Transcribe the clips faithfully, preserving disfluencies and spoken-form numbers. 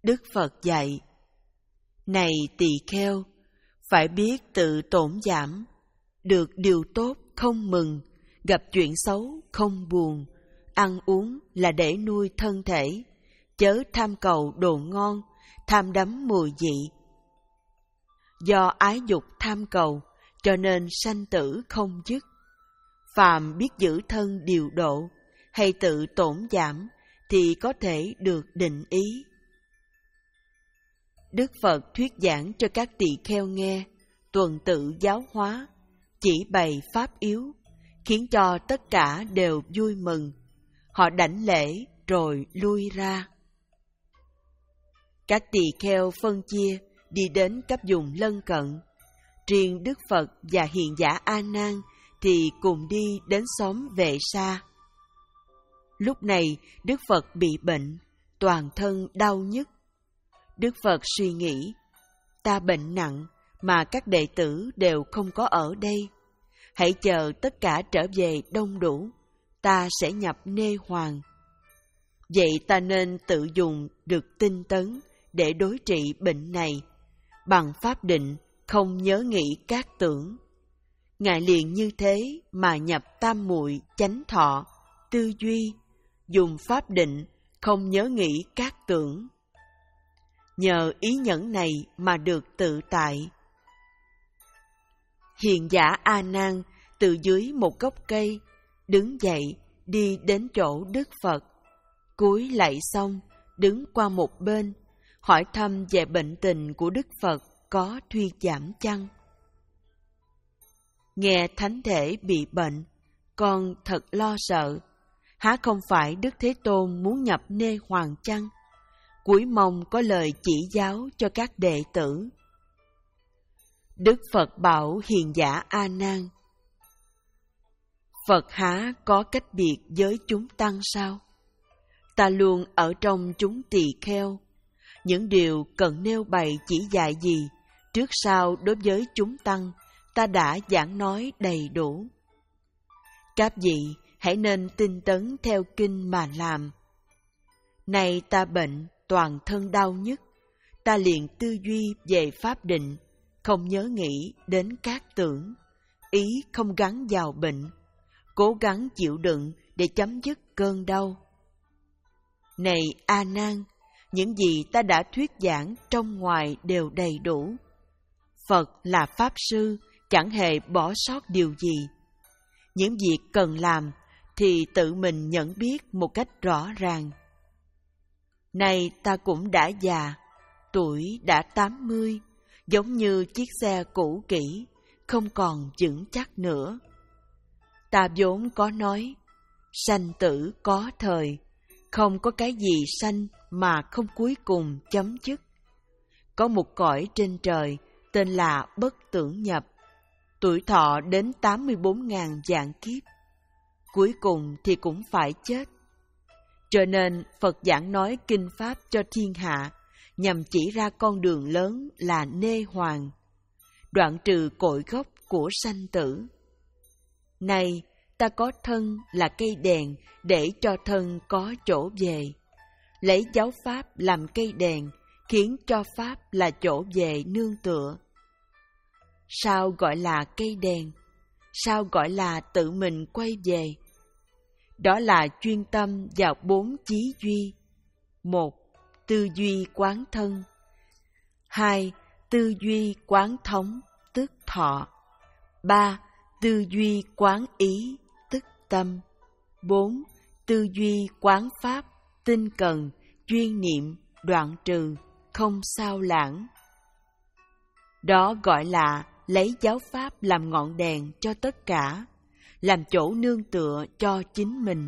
Đức Phật dạy: Này tỳ kheo, phải biết tự tổn giảm, được điều tốt không mừng, gặp chuyện xấu không buồn, ăn uống là để nuôi thân thể, chớ tham cầu đồ ngon, tham đắm mùi vị. Do ái dục tham cầu, cho nên sanh tử không dứt. Phàm biết giữ thân điều độ, hay tự tổn giảm, thì có thể được định ý. Đức Phật thuyết giảng cho các tỳ kheo nghe, tuần tự giáo hóa, chỉ bày pháp yếu, khiến cho tất cả đều vui mừng. Họ đảnh lễ rồi lui ra. Các tỳ kheo phân chia đi đến các vùng lân cận. Riêng Đức Phật và hiền giả A Nan thì cùng đi đến xóm Vệ Sa. Lúc này Đức Phật bị bệnh, toàn thân đau nhức. Đức Phật suy nghĩ: ta bệnh nặng mà các đệ tử đều không có ở đây. Hãy chờ tất cả trở về đông đủ, ta sẽ nhập nê hoàng. Vậy ta nên tự dùng được tinh tấn để đối trị bệnh này, bằng pháp định không nhớ nghĩ các tưởng. Ngài liền như thế mà nhập tam muội chánh thọ, tư duy, dùng pháp định không nhớ nghĩ các tưởng. Nhờ ý nhẫn này mà được tự tại. Hiền giả A Nan từ dưới một gốc cây đứng dậy đi đến chỗ Đức Phật, cúi lạy xong đứng qua một bên, hỏi thăm về bệnh tình của Đức Phật có thuyên giảm chăng. Nghe Thánh Thể bị bệnh, con thật lo sợ. Há không phải Đức Thế Tôn muốn nhập nê hoàng chăng? Cúi mong có lời chỉ giáo cho các đệ tử. Đức Phật bảo hiền giả A Nan: Phật há có cách biệt với chúng tăng sao? Ta luôn ở trong chúng tỳ kheo. Những điều cần nêu bày chỉ dạy gì, trước sau đối với chúng tăng, ta đã giảng nói đầy đủ. Các vị hãy nên tinh tấn theo kinh mà làm. Nay ta bệnh, toàn thân đau nhức, ta liền tư duy về pháp định, không nhớ nghĩ đến các tưởng, ý không gắn vào bệnh, cố gắng chịu đựng để chấm dứt cơn đau. Này A Nan, những gì ta đã thuyết giảng trong ngoài đều đầy đủ. Phật là Pháp Sư, chẳng hề bỏ sót điều gì. Những việc cần làm thì tự mình nhận biết một cách rõ ràng. Nay ta cũng đã già, tuổi đã tám mươi, giống như chiếc xe cũ kỹ, không còn vững chắc nữa. Ta vốn có nói, sanh tử có thời, không có cái gì sanh mà không cuối cùng chấm dứt. Có một cõi trên trời tên là bất tưởng nhập, tuổi thọ đến tám mươi bốn ngàn vạn kiếp, cuối cùng thì cũng phải chết. Cho nên Phật giảng nói kinh pháp cho thiên hạ, nhằm chỉ ra con đường lớn là nê hoàng, đoạn trừ cội gốc của sanh tử. Nay ta có thân là cây đèn để cho thân có chỗ về, lấy giáo pháp làm cây đèn, khiến cho pháp là chỗ về nương tựa. Sao gọi là cây đèn? Sao gọi là tự mình quay về? Đó là chuyên tâm vào bốn chí duy. Một, tư duy quán thân. Hai, tư duy quán thống, tức thọ. Ba, tư duy quán ý, tức tâm. Bốn, tư duy quán pháp, tinh cần, chuyên niệm, đoạn trừ, không sao lãng. Đó gọi là lấy giáo pháp làm ngọn đèn cho tất cả, làm chỗ nương tựa cho chính mình.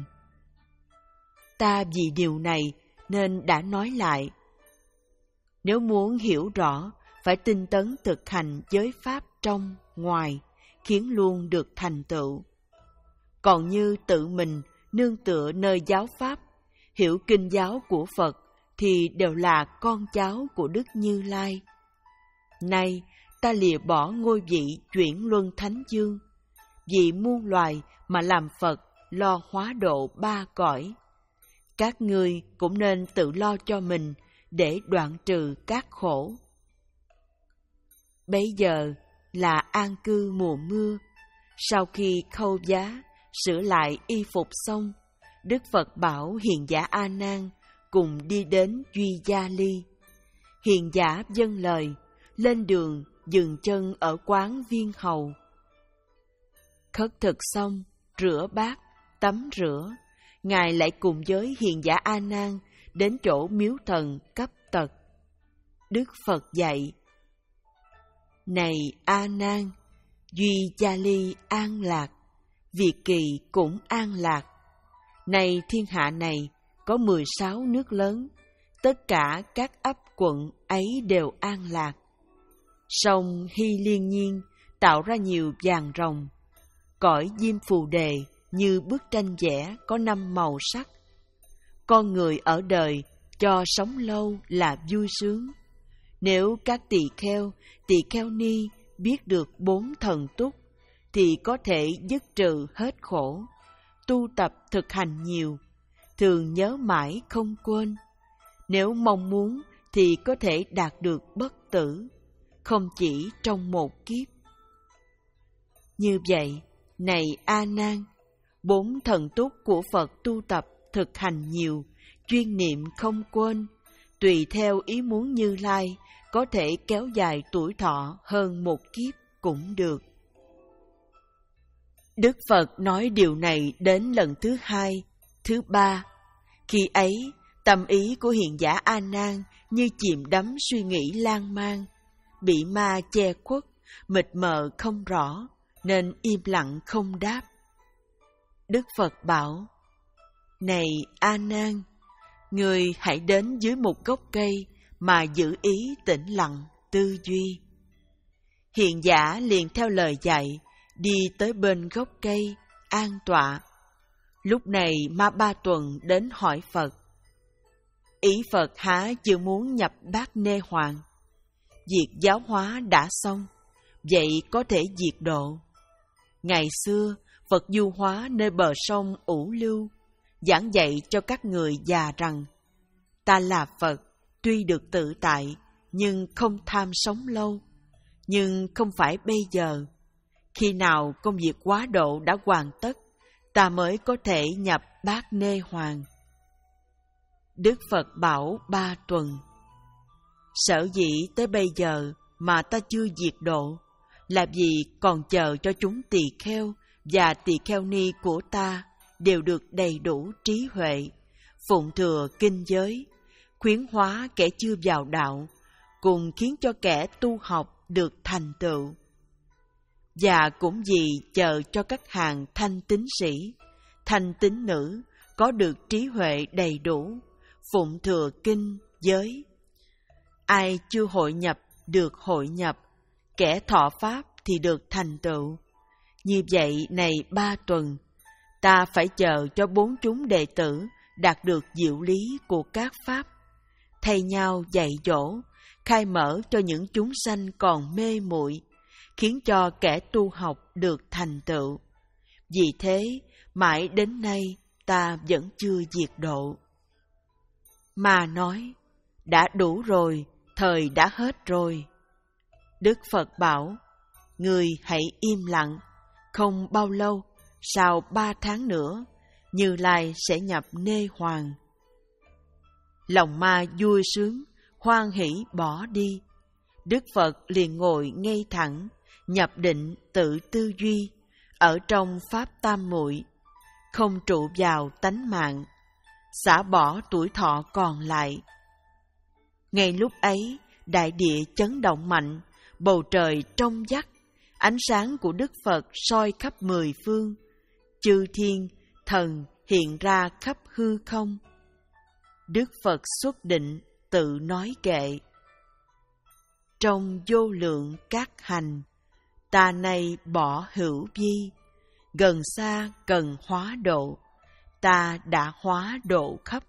Ta vì điều này nên đã nói lại. Nếu muốn hiểu rõ, phải tinh tấn thực hành giới pháp trong, ngoài, khiến luôn được thành tựu. Còn như tự mình nương tựa nơi giáo pháp, hiểu kinh giáo của Phật, thì đều là con cháu của Đức Như Lai. Nay, ta lìa bỏ ngôi vị chuyển luân thánh dương, vì muôn loài mà làm Phật lo hóa độ ba cõi. Các ngươi cũng nên tự lo cho mình để đoạn trừ các khổ. Bấy giờ là an cư mùa mưa. Sau khi khâu giá, sửa lại y phục xong, Đức Phật bảo hiền giả A Nan cùng đi đến Duy Gia Ly. Hiền giả vâng lời, lên đường dừng chân ở quán Viên Hầu. Khất thực xong, rửa bát, tắm rửa, Ngài lại cùng với hiền giả A Nan đến chỗ miếu thần Cấp Tật. Đức Phật dạy: Này A Nan, Duy Gia Ly an lạc, Việt Kỳ cũng an lạc. Này thiên hạ này có mười sáu nước lớn, tất cả các ấp quận ấy đều an lạc. Sông Hy Liên Nhiên tạo ra nhiều vàng rồng. Cõi Diêm Phù Đề như bức tranh vẽ có năm màu sắc. Con người ở đời cho sống lâu là vui sướng. Nếu các tỳ kheo, tỳ kheo ni biết được bốn thần túc, thì có thể dứt trừ hết khổ, tu tập thực hành nhiều, thường nhớ mãi không quên. Nếu mong muốn thì có thể đạt được bất tử, không chỉ trong một kiếp. Như vậy, này A Nan, bốn thần túc của Phật tu tập thực hành nhiều, chuyên niệm không quên, tùy theo ý muốn Như Lai, có thể kéo dài tuổi thọ hơn một kiếp cũng được. Đức Phật nói điều này đến lần thứ hai, thứ ba. Khi ấy, tâm ý của hiền giả A Nan như chìm đắm suy nghĩ lan man, bị ma che khuất, mịt mờ không rõ, nên im lặng không đáp. Đức Phật bảo: Này A Nan, người hãy đến dưới một gốc cây mà giữ ý tĩnh lặng, tư duy. Hiền giả liền theo lời dạy, đi tới bên gốc cây, an tọa. Lúc này Ma Ba Tuần đến hỏi Phật: Ý Phật há chưa muốn nhập Bát Nê Hoàng? Việc giáo hóa đã xong, vậy có thể diệt độ. Ngày xưa, Phật du hóa nơi bờ sông Ủ Lưu, giảng dạy cho các người già rằng: Ta là Phật, tuy được tự tại, nhưng không tham sống lâu. Nhưng không phải bây giờ. Khi nào công việc quá độ đã hoàn tất, ta mới có thể nhập Bát Nê Hoàng. Đức Phật bảo Ba Tuần: Sở dĩ tới bây giờ mà ta chưa diệt độ, là vì còn chờ cho chúng tỳ kheo và tỳ kheo ni của ta đều được đầy đủ trí huệ, phụng thừa kinh giới, khuyến hóa kẻ chưa vào đạo, cùng khiến cho kẻ tu học được thành tựu. Và cũng vì chờ cho các hàng thanh tín sĩ, thanh tín nữ có được trí huệ đầy đủ, phụng thừa kinh giới. Ai chưa hội nhập được hội nhập, kẻ thọ pháp thì được thành tựu. Như vậy này Ba Tuần, ta phải chờ cho bốn chúng đệ tử đạt được diệu lý của các pháp, thay nhau dạy dỗ, khai mở cho những chúng sanh còn mê muội, khiến cho kẻ tu học được thành tựu. Vì thế, mãi đến nay ta vẫn chưa diệt độ. Mà nói: Đã đủ rồi, thời đã hết rồi. Đức Phật bảo: Người hãy im lặng, không bao lâu, sau ba tháng nữa, Như Lai sẽ nhập Nê Hoàng. Lòng ma vui sướng, hoan hỷ bỏ đi. Đức Phật liền ngồi ngay thẳng, nhập định tự tư duy, ở trong Pháp Tam Muội, không trụ vào tánh mạng, xả bỏ tuổi thọ còn lại. Ngay lúc ấy, đại địa chấn động mạnh, bầu trời trong vắt, ánh sáng của Đức Phật soi khắp mười phương, chư thiên, thần hiện ra khắp hư không. Đức Phật xuất định, tự nói kệ: Trong vô lượng các hành, ta nay bỏ hữu vi, gần xa cần hóa độ, ta đã hóa độ khắp.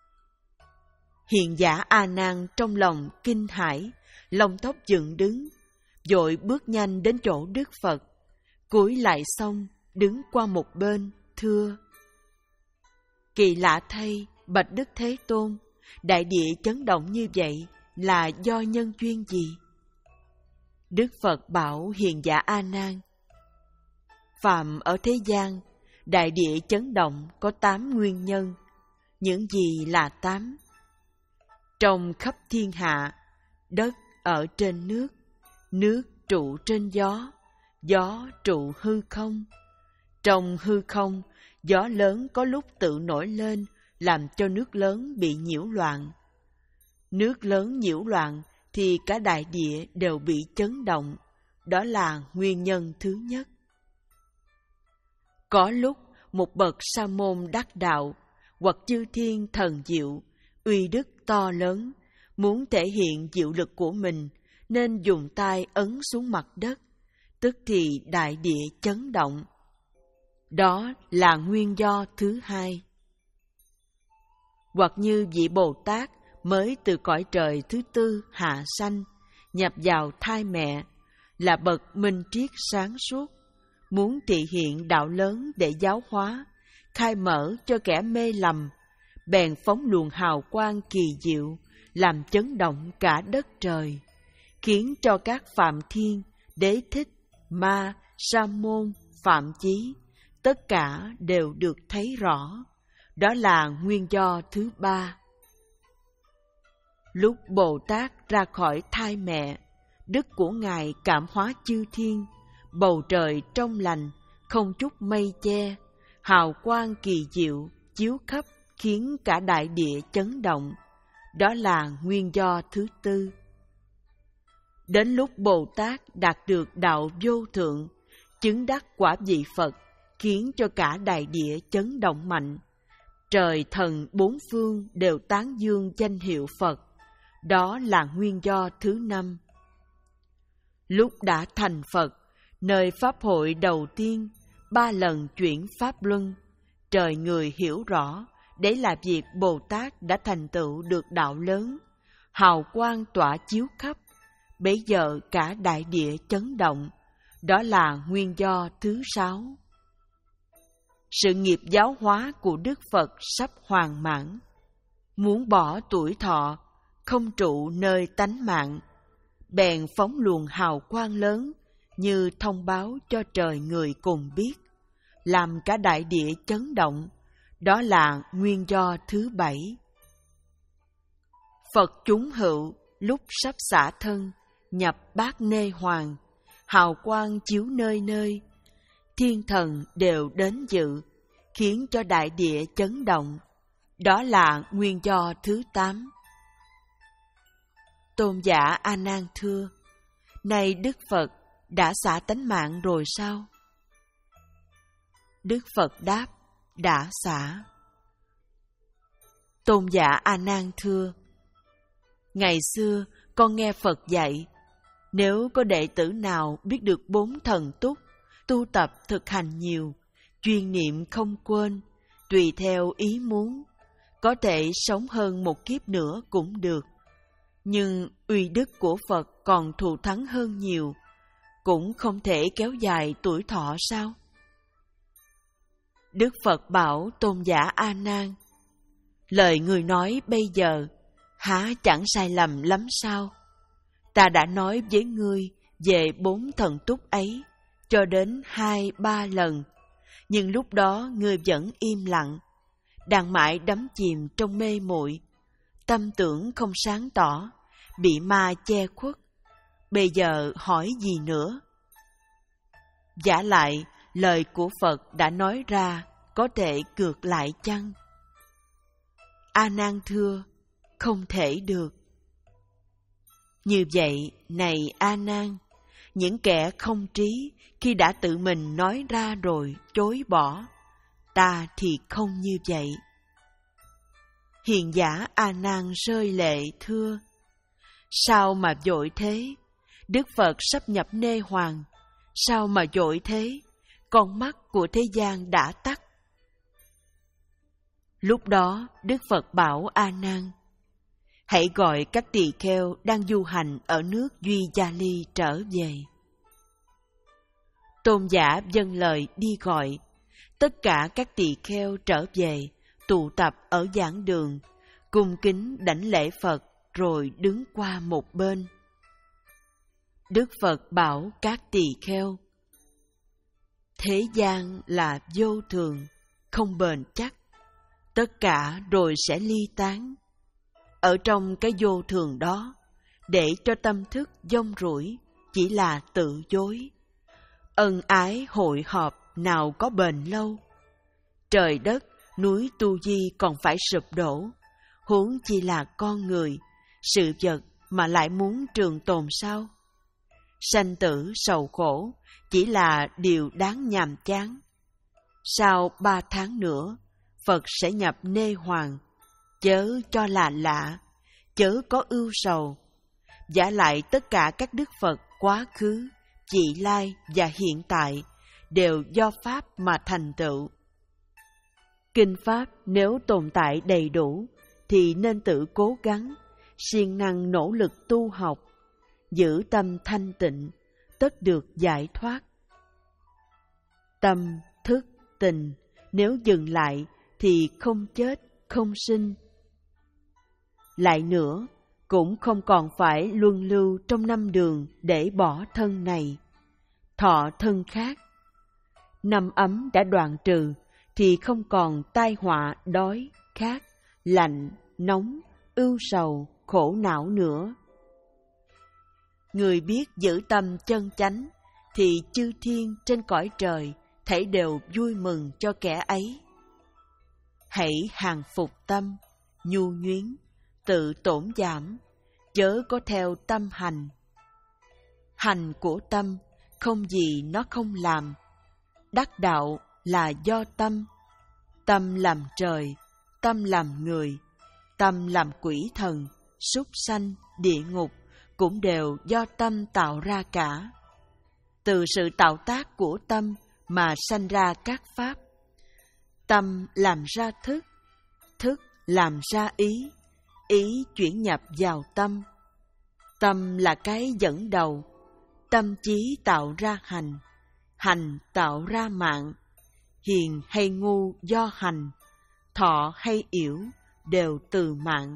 Hiền giả A Nan trong lòng kinh hãi, lông tóc dựng đứng, vội bước nhanh đến chỗ Đức Phật, cúi lại xong, đứng qua một bên, thưa: Kỳ lạ thay, bạch Đức Thế Tôn, đại địa chấn động như vậy là do nhân duyên gì? Đức Phật bảo hiền giả A Nan: Phạm ở thế gian, đại địa chấn động có tám nguyên nhân. Những gì là tám? Trong khắp thiên hạ, đất ở trên nước, nước trụ trên gió, gió trụ hư không. Trong hư không, gió lớn có lúc tự nổi lên, làm cho nước lớn bị nhiễu loạn. Nước lớn nhiễu loạn thì cả đại địa đều bị chấn động. Đó là nguyên nhân thứ nhất. Có lúc một bậc sa môn đắc đạo, hoặc chư thiên thần diệu, uy đức to lớn, muốn thể hiện diệu lực của mình, nên dùng tay ấn xuống mặt đất, tức thì đại địa chấn động. Đó là nguyên do thứ hai. Hoặc như vị Bồ Tát mới từ cõi trời thứ tư hạ sanh, nhập vào thai mẹ, là bậc minh triết sáng suốt, muốn thị hiện đạo lớn để giáo hóa, khai mở cho kẻ mê lầm, bèn phóng luồng hào quang kỳ diệu, làm chấn động cả đất trời, khiến cho các Phạm Thiên, Đế Thích, Ma, Sa Môn, Phạm Chí, tất cả đều được thấy rõ. Đó là nguyên do thứ ba. Lúc Bồ Tát ra khỏi thai mẹ, đức của Ngài cảm hóa chư thiên, bầu trời trong lành, không chút mây che, hào quang kỳ diệu chiếu khắp, khiến cả đại địa chấn động. Đó là nguyên do thứ tư. Đến lúc Bồ Tát đạt được đạo vô thượng, chứng đắc quả vị Phật, khiến cho cả đại địa chấn động mạnh. Trời thần bốn phương đều tán dương danh hiệu Phật. Đó là nguyên do thứ năm. Lúc đã thành Phật, nơi Pháp hội đầu tiên, ba lần chuyển Pháp Luân, trời người hiểu rõ, đấy là việc Bồ Tát đã thành tựu được đạo lớn, hào quang tỏa chiếu khắp, bấy giờ cả đại địa chấn động. Đó là nguyên do thứ sáu. Sự nghiệp giáo hóa của Đức Phật sắp hoàn mãn. Muốn bỏ tuổi thọ, không trụ nơi tánh mạng, bèn phóng luồng hào quang lớn, như thông báo cho trời người cùng biết, làm cả đại địa chấn động. Đó là nguyên do thứ bảy. Phật chúng hữu lúc sắp xả thân, nhập bát nê hoàng, hào quang chiếu nơi nơi, thiên thần đều đến dự, khiến cho đại địa chấn động. Đó là nguyên do thứ tám. Tôn giả A Nan thưa: Này Đức Phật, đã xả tánh mạng rồi sao? Đức Phật đáp: Đã xả. Tôn giả A Nan thưa: Ngày xưa con nghe Phật dạy, nếu có đệ tử nào biết được bốn thần túc, tu tập thực hành nhiều, chuyên niệm không quên, tùy theo ý muốn, có thể sống hơn một kiếp nữa cũng được. Nhưng uy đức của Phật còn thù thắng hơn nhiều, cũng không thể kéo dài tuổi thọ sao? Đức Phật bảo Tôn giả A Nan: Lời người nói bây giờ há chẳng sai lầm lắm sao? Ta đã nói với ngươi về bốn thần túc ấy cho đến hai ba lần, nhưng lúc đó ngươi vẫn im lặng, đang mãi đắm chìm trong mê muội, tâm tưởng không sáng tỏ, bị ma che khuất. Bây giờ hỏi gì nữa? Vả lại, lời của Phật đã nói ra có thể cược lại chăng? A Nan thưa: Không thể được. Như vậy, này A Nan, những kẻ không trí khi đã tự mình nói ra rồi chối bỏ, ta thì không như vậy. Hiền giả A Nan rơi lệ thưa: Sao mà vội thế? Đức Phật sắp nhập nê hoàng, sao mà vội thế? Con mắt của thế gian đã tắt. Lúc đó Đức Phật bảo A Nan: Hãy gọi các tỳ kheo đang du hành ở nước Duy Gia Ly trở về. Tôn giả vâng lời đi gọi. Tất cả các tỳ kheo trở về, tụ tập ở giảng đường, cung kính đảnh lễ Phật rồi đứng qua một bên. Đức Phật bảo các tỳ kheo: thế gian là vô thường, không bền chắc, tất cả rồi sẽ ly tán. Ở trong cái vô thường đó, để cho tâm thức dông rủi chỉ là tự dối. Ân ái hội họp nào có bền lâu. Trời đất, núi Tu Di còn phải sụp đổ, huống chi là con người, sự vật mà lại muốn trường tồn sao? Sanh tử sầu khổ chỉ là điều đáng nhàm chán. Sau ba tháng nữa, Phật sẽ nhập nê hoàng, chớ cho là lạ, chớ có ưu sầu. Vả lại tất cả các đức Phật quá khứ, vị lai và hiện tại đều do Pháp mà thành tựu. Kinh Pháp nếu tồn tại đầy đủ thì nên tự cố gắng, siêng năng nỗ lực tu học, giữ tâm thanh tịnh, tất được giải thoát. Tâm, thức, tình nếu dừng lại thì không chết, không sinh. Lại nữa, cũng không còn phải luân lưu trong năm đường để bỏ thân này, thọ thân khác. Năm ấm đã đoạn trừ thì không còn tai họa đói, khát, lạnh, nóng, ưu sầu, khổ não nữa. Người biết giữ tâm chân chánh thì chư thiên trên cõi trời thảy đều vui mừng cho kẻ ấy. Hãy hàng phục tâm, nhu nhuyến, tự tổn giảm, chớ có theo tâm hành. Hành của tâm không gì nó không làm. Đắc đạo là do tâm. Tâm làm trời, tâm làm người, tâm làm quỷ thần, súc sanh, địa ngục cũng đều do tâm tạo ra cả. Từ sự tạo tác của tâm mà sanh ra các pháp. Tâm làm ra thức, thức làm ra ý, ý chuyển nhập vào tâm. Tâm là cái dẫn đầu, tâm trí tạo ra hành, hành tạo ra mạng. Hiền hay ngu do hành, thọ hay yểu đều từ mạng.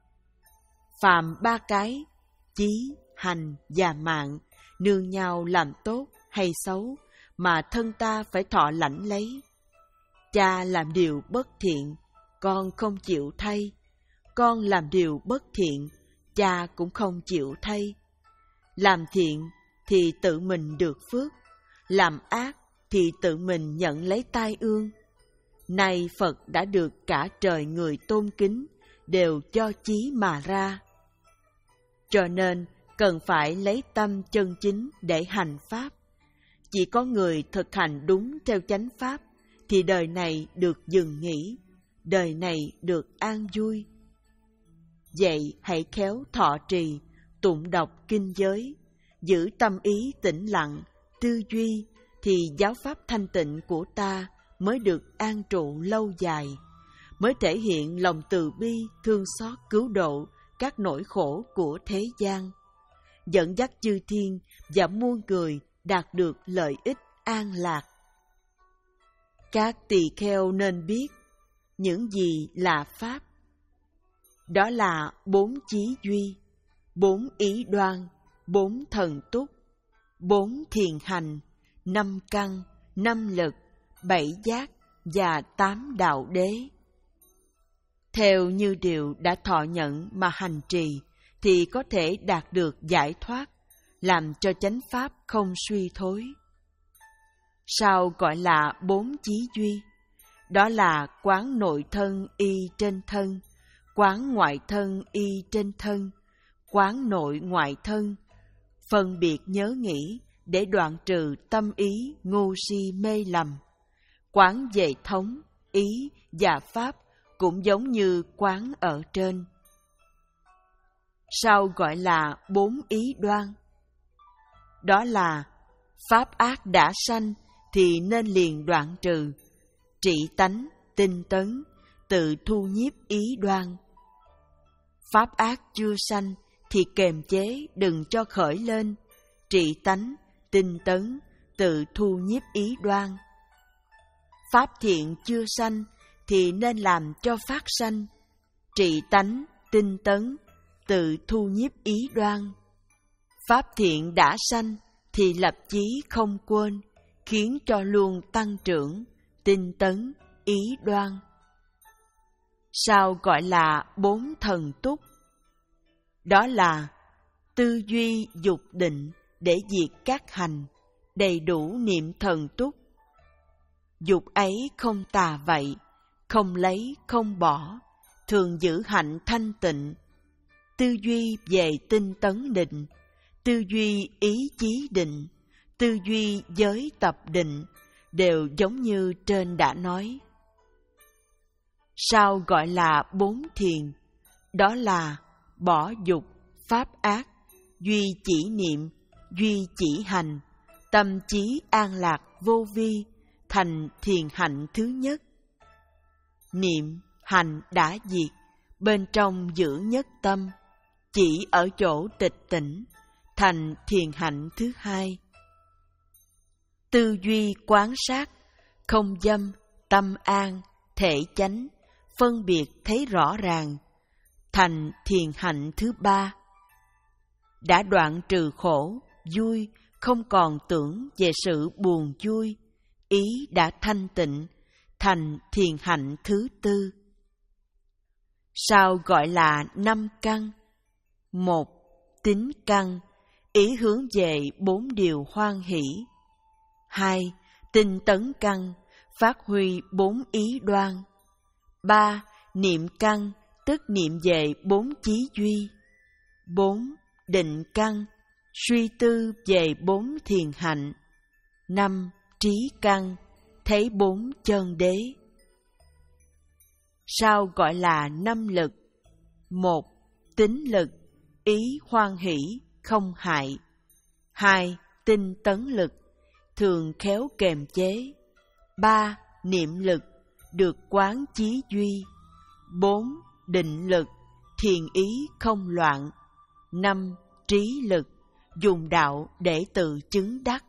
Phàm ba cái, chí, hành và mạng, nương nhau làm tốt hay xấu mà thân ta phải thọ lãnh lấy. Cha làm điều bất thiện, con không chịu thay. Con làm điều bất thiện, cha cũng không chịu thay. Làm thiện thì tự mình được phước, làm ác thì tự mình nhận lấy tai ương. Nay Phật đã được cả trời người tôn kính, đều do chí mà ra. Cho nên cần phải lấy tâm chân chính để hành Pháp. Chỉ có người thực hành đúng theo chánh Pháp thì đời này được dừng nghỉ, đời này được an vui. Vậy hãy khéo thọ trì, tụng đọc kinh giới, giữ tâm ý tĩnh lặng, tư duy, thì giáo pháp thanh tịnh của ta mới được an trụ lâu dài, mới thể hiện lòng từ bi, thương xót cứu độ các nỗi khổ của thế gian, dẫn dắt chư thiên và muôn người đạt được lợi ích an lạc. Các tỳ kheo nên biết những gì là Pháp. Đó là bốn chí duy, bốn ý đoan, bốn thần túc, bốn thiền hành, năm căn, năm lực, bảy giác và tám đạo đế. Theo như điều đã thọ nhận mà hành trì thì có thể đạt được giải thoát, làm cho chánh pháp không suy thối. Sao gọi là bốn chí duy? Đó là quán nội thân y trên thân, quán ngoại thân y trên thân, quán nội ngoại thân, phân biệt nhớ nghĩ để đoạn trừ tâm ý ngu si mê lầm. Quán về thống, ý và pháp cũng giống như quán ở trên. Sao gọi là bốn ý đoan? Đó là pháp ác đã sanh thì nên liền đoạn trừ, trị tánh, tinh tấn, tự thu nhiếp ý đoan. Pháp ác chưa sanh thì kềm chế đừng cho khởi lên, trị tánh, tinh tấn, tự thu nhiếp ý đoan. Pháp thiện chưa sanh thì nên làm cho phát sanh, trị tánh, tinh tấn, tự thu nhiếp ý đoan. Pháp thiện đã sanh thì lập chí không quên, khiến cho luôn tăng trưởng, tinh tấn, ý đoan. Sao gọi là bốn thần túc? Đó là tư duy dục định để diệt các hành, đầy đủ niệm thần túc. Dục ấy không tà vậy, không lấy, không bỏ, thường giữ hạnh thanh tịnh. Tư duy về tinh tấn định, tư duy ý chí định, tư duy giới tập định, đều giống như trên đã nói. Sao gọi là bốn thiền? Đó là bỏ dục, pháp ác, duy chỉ niệm, duy chỉ hành, tâm trí an lạc vô vi, thành thiền hạnh thứ nhất. Niệm, hành đã diệt, bên trong giữ nhất tâm, chỉ ở chỗ tịch tỉnh, thành thiền hạnh thứ hai. Tư duy quán sát, không dâm, tâm an, thể chánh, phân biệt thấy rõ ràng, thành thiền hạnh thứ ba. Đã đoạn trừ khổ, vui, không còn tưởng về sự buồn vui, ý đã thanh tịnh, thành thiền hạnh thứ tư. Sao gọi là năm căn? Một, tín căn, ý hướng về bốn điều hoan hỷ. Hai, tinh tấn căn, phát huy bốn ý đoan. Ba, niệm căn, tức niệm về bốn chí duy. Bốn, định căn, suy tư về bốn thiền hạnh. Năm, trí căn, thấy bốn chân đế. Sao gọi là năm lực? Một, tín lực, ý hoan hỷ, không hại. Hai, tinh tấn lực, thường khéo kềm chế. Ba, niệm lực, được quán chí duy. Bốn, định lực, thiền ý không loạn. Năm, trí lực, dùng đạo để tự chứng đắc.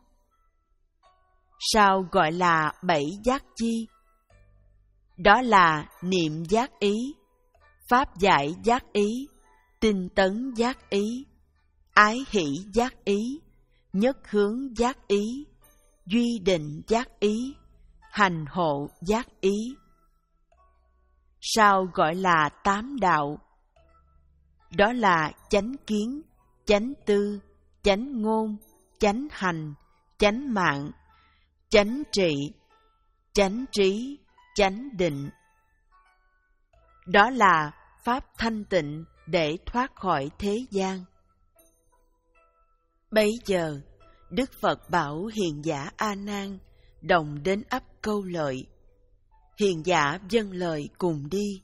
Sao gọi là bảy giác chi? Đó là niệm giác ý, pháp giải giác ý, tinh tấn giác ý, ái hỷ giác ý, nhất hướng giác ý, duy định giác ý, hành hộ giác ý. Sao gọi là tám đạo? Đó là chánh kiến, chánh tư, chánh ngôn, chánh hành, chánh mạng, chánh trị, chánh trí, chánh định. Đó là pháp thanh tịnh để thoát khỏi thế gian. Bấy giờ, Đức Phật bảo hiền giả A Nan đồng đến ấp Câu Lợi. Hiền giả vâng lời cùng đi.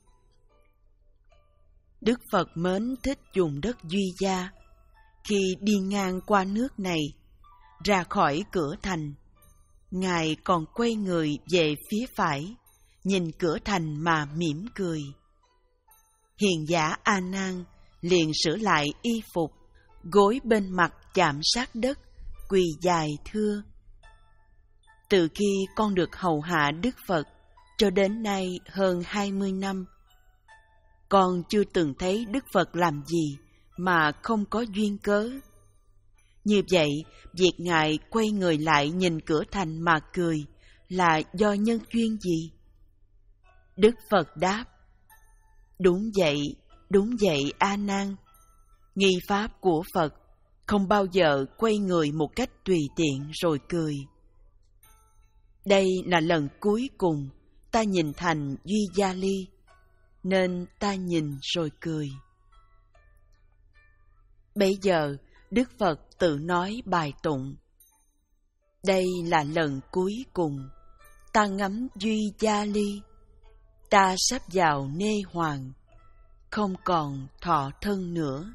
Đức Phật mến thích vùng đất Duy Gia. Khi đi ngang qua nước này, ra khỏi cửa thành, Ngài còn quay người về phía phải, nhìn cửa thành mà mỉm cười. Hiền giả A Nan liền sửa lại y phục, gối bên mặt chạm sát đất, quỳ dài thưa: Từ khi con được hầu hạ Đức Phật cho đến nay hơn hai mươi năm, con chưa từng thấy Đức Phật làm gì mà không có duyên cớ. Như vậy, việc Ngài quay người lại nhìn cửa thành mà cười là do nhân duyên gì? Đức Phật đáp: Đúng vậy, đúng vậy A Nan. Nghi pháp của Phật không bao giờ quay người một cách tùy tiện rồi cười. Đây là lần cuối cùng ta nhìn thành Duy Gia Ly, nên ta nhìn rồi cười. Bây giờ, Đức Phật tự nói bài tụng: Đây là lần cuối cùng ta ngắm Duy Gia Ly, ta sắp vào nê hoàng, không còn thọ thân nữa.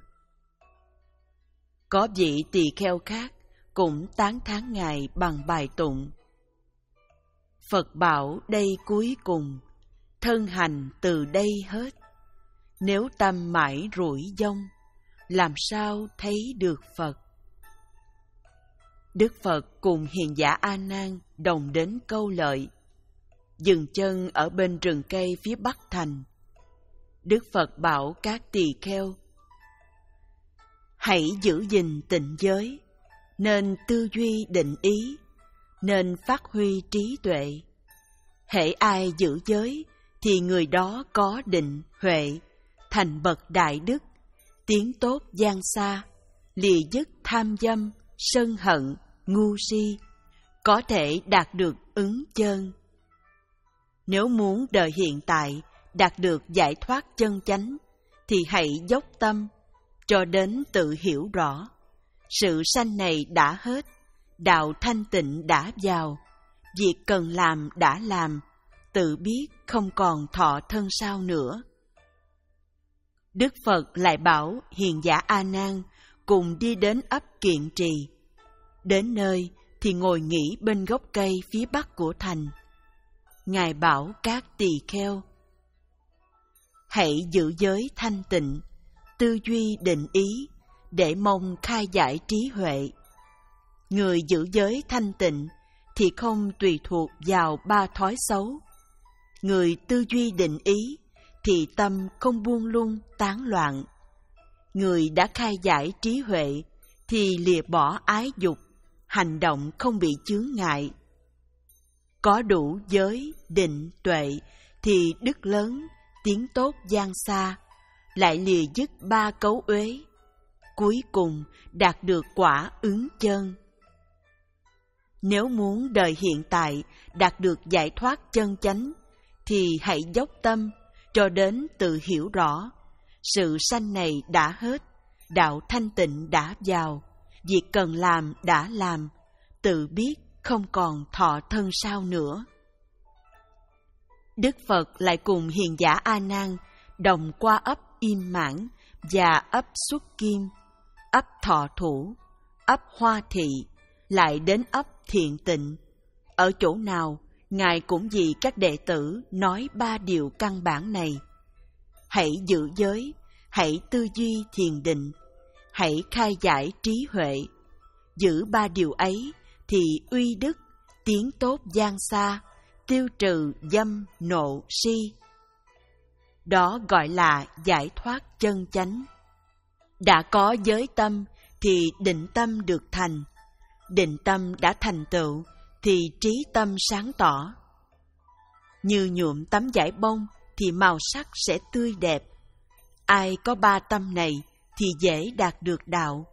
Có vị tỳ kheo khác cũng tán thán Ngài bằng bài tụng: Phật bảo đây cuối cùng, thân hành từ đây hết. Nếu tâm mãi rủi dông, làm sao thấy được Phật? Đức Phật cùng hiền giả A Nan đồng đến Câu Lợi, dừng chân ở bên rừng cây phía bắc thành. Đức Phật bảo các tỳ kheo: hãy giữ gìn tịnh giới, nên tư duy định ý, nên phát huy trí tuệ. Hễ ai giữ giới, thì người đó có định, huệ, thành bậc đại đức, tiến tốt gian xa, lìa dứt tham dâm, sân hận, ngu si, có thể đạt được ứng chân. Nếu muốn đời hiện tại đạt được giải thoát chân chánh, thì hãy dốc tâm cho đến tự hiểu rõ. Sự sanh này đã hết, đạo thanh tịnh đã vào, việc cần làm đã làm, tự biết không còn thọ thân sao nữa. Đức Phật lại bảo hiền giả A Nan cùng đi đến ấp Kiện Trì. Đến nơi thì ngồi nghỉ bên gốc cây phía bắc của thành. Ngài bảo các tỳ kheo: hãy giữ giới thanh tịnh, tư duy định ý, để mong khai giải trí huệ. Người giữ giới thanh tịnh thì không tùy thuộc vào ba thói xấu. Người tư duy định ý thì tâm không buông lung tán loạn. Người đã khai giải trí huệ thì lìa bỏ ái dục, hành động không bị chướng ngại. Có đủ giới, định, tuệ thì đức lớn, tiến tốt gian xa, lại lìa dứt ba cấu uế, cuối cùng đạt được quả ứng chân. Nếu muốn đời hiện tại đạt được giải thoát chân chánh, thì hãy dốc tâm cho đến tự hiểu rõ. Sự sanh này đã hết, đạo thanh tịnh đã vào, việc cần làm đã làm, tự biết không còn thọ thân sao nữa. Đức Phật lại cùng hiền giả A Nan đồng qua ấp Im Mãn và ấp Xuất Kim, ấp Thọ Thủ, ấp Hoa Thị, lại đến ấp Thiện Tịnh. Ở chỗ nào, Ngài cũng vì các đệ tử nói ba điều căn bản này: hãy giữ giới, hãy tư duy thiền định, hãy khai giải trí huệ. Giữ ba điều ấy thì uy đức, tiến tốt gian xa, tiêu trừ dâm, nộ, si. Đó gọi là giải thoát chân chánh. Đã có giới tâm thì định tâm được thành. Định tâm đã thành tựu thì trí tâm sáng tỏ. Như nhuộm tấm vải bông thì màu sắc sẽ tươi đẹp. Ai có ba tâm này thì dễ đạt được đạo.